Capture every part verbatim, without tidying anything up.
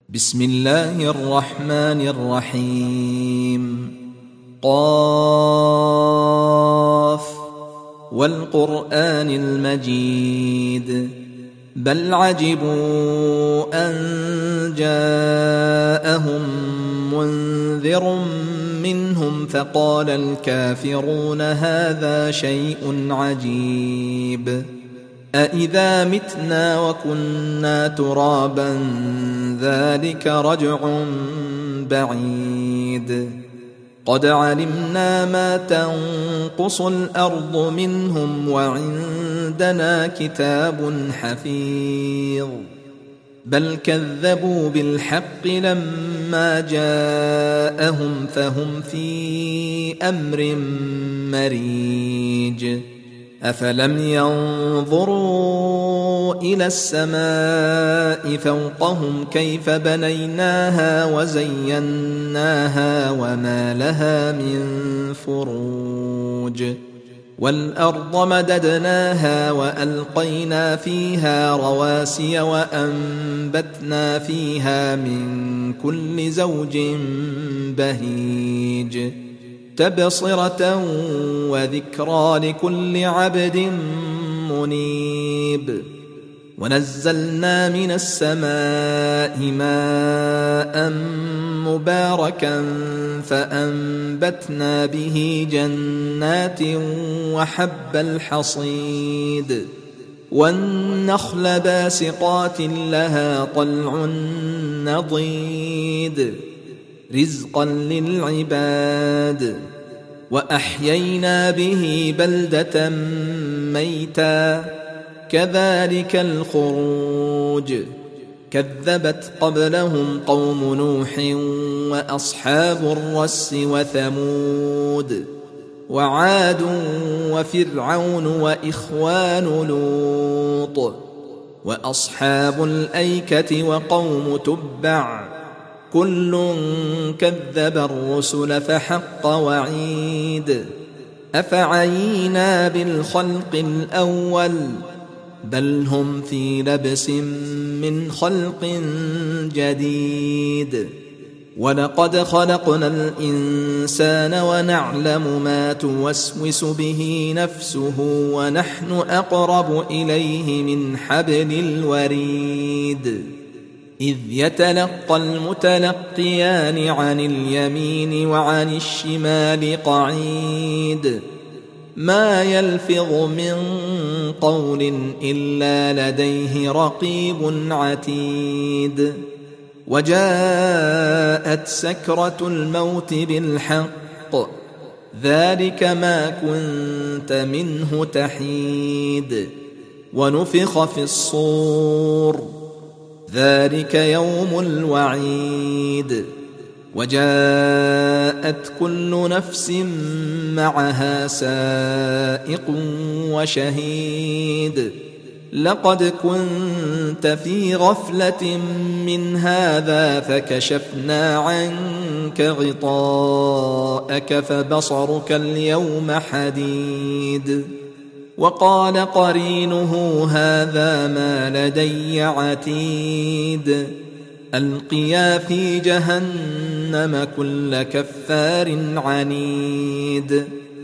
بسم الله الرحمن الرحيم. قاف والقرآن المجيد بل عجبوا أن جاءهم منذر منهم فقال الكافرون هذا شيء عجيب أإذا متنا وكنا ترابا ذلك رجع بعيد قد علمنا ما تنقص الأرض منهم وعندنا كتاب حفيظ بل كذبوا بالحق لما جاءهم فهم في أمر مريج أفلم ينظروا إلى السماء فوقهم كيف بنيناها وزيناها وما لها من فروج والأرض مددناها وألقينا فيها رواسي وأنبتنا فيها من كل زوج بهيج تبصرة وذكرى لكل عبد منيب ونزلنا من السماء ماء مباركا فأنبتنا به جنات وحب الحصيد والنخل باسقات لها طلع نضيد رزقا للعباد وأحيينا به بلدة ميتا كذلك الخروج كذبت قبلهم قوم نوح وأصحاب الرس وثمود وعاد وفرعون وإخوان لوط وأصحاب الأيكة وقوم تبع كل كذب الرسل فحق وعيد أفعينا بالخلق الأول بل هم في لبس من خلق جديد ولقد خلقنا الإنسان ونعلم ما توسوس به نفسه ونحن أقرب إليه من حبل الوريد إذ يتلقى المتلقيان عن اليمين وعن الشمال قعيد ما يلفظ من قول إلا لديه رقيب عتيد وجاءت سكرة الموت بالحق ذلك ما كنت منه تحيد ونفخ في الصور ذلك يوم الوعيد وجاءت كل نفس معها سائق وشهيد لقد كنت في غفلة من هذا فكشفنا عنك غطاءك فبصرك اليوم حديد وقال قرينه هذا ما لدي عتيد ألقيا في جهنم كل كفار عنيد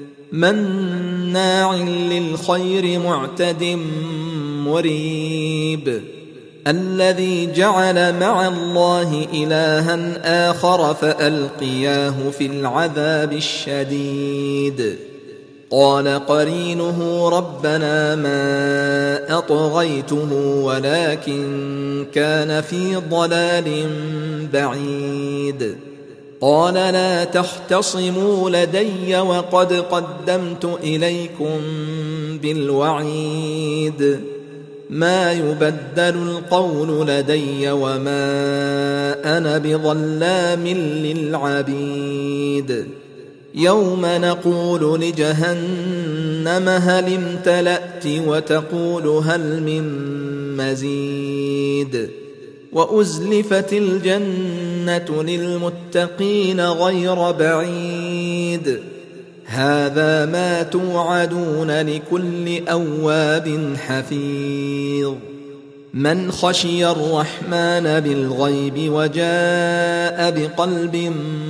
مناع للخير معتد مريب الذي جعل مع الله إلها آخر فألقياه في العذاب الشديد قال قرينه ربنا ما أطغيته ولكن كان في ضلال بعيد قال لا تختصموا لدي وقد قدمت إليكم بالوعيد ما يبدل القول لدي وما أنا بظلام للعبيد يوم نقول لجهنم هل امتلأت وتقول هل من مزيد وأزلفت الجنة للمتقين غير بعيد هذا ما توعدون لكل أواب حفيظ من خشي الرحمن بالغيب وجاء بقلب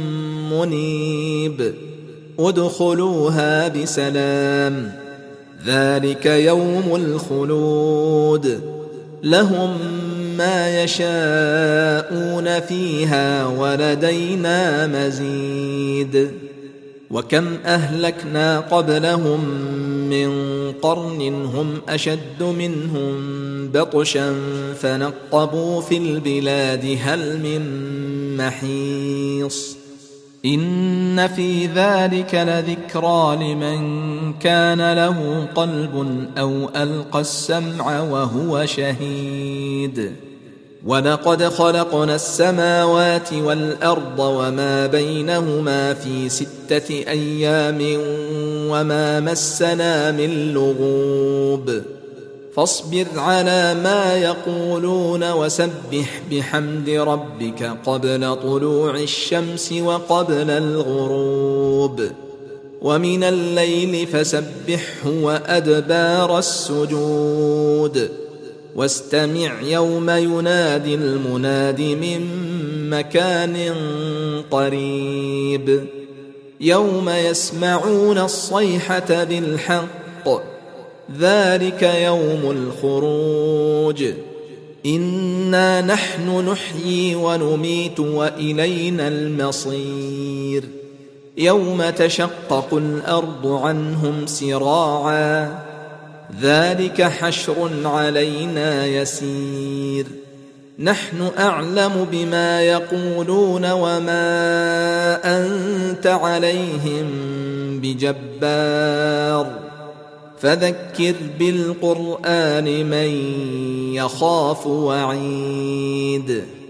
منيب ادخلوها بسلام ذلك يوم الخلود لهم ما يشاءون فيها ولدينا مزيد وكم أهلكنا قبلهم من قرن هم أشد منهم بطشا فنقبوا في البلاد هل من محيص إن في ذلك لذكرى لمن كان له قلب أو ألقى السمع وهو شهيد ولقد خلقنا السماوات والأرض وما بينهما في ستة أيام وما مسنا من لغوب فاصبر على ما يقولون وسبح بحمد ربك قبل طلوع الشمس وقبل الغروب ومن الليل فسبحه وأدبار السجود واستمع يوم ينادي المناد من مكان قريب يوم يسمعون الصيحة بالحق ذلك يوم الخروج إنا نحن نحيي ونميت وإلينا المصير يوم تشقق الأرض عنهم سراعا ذلك حشر علينا يسير نحن أعلم بما يقولون وما أنت عليهم بجبار فذكر بالقرآن من يخاف وعيد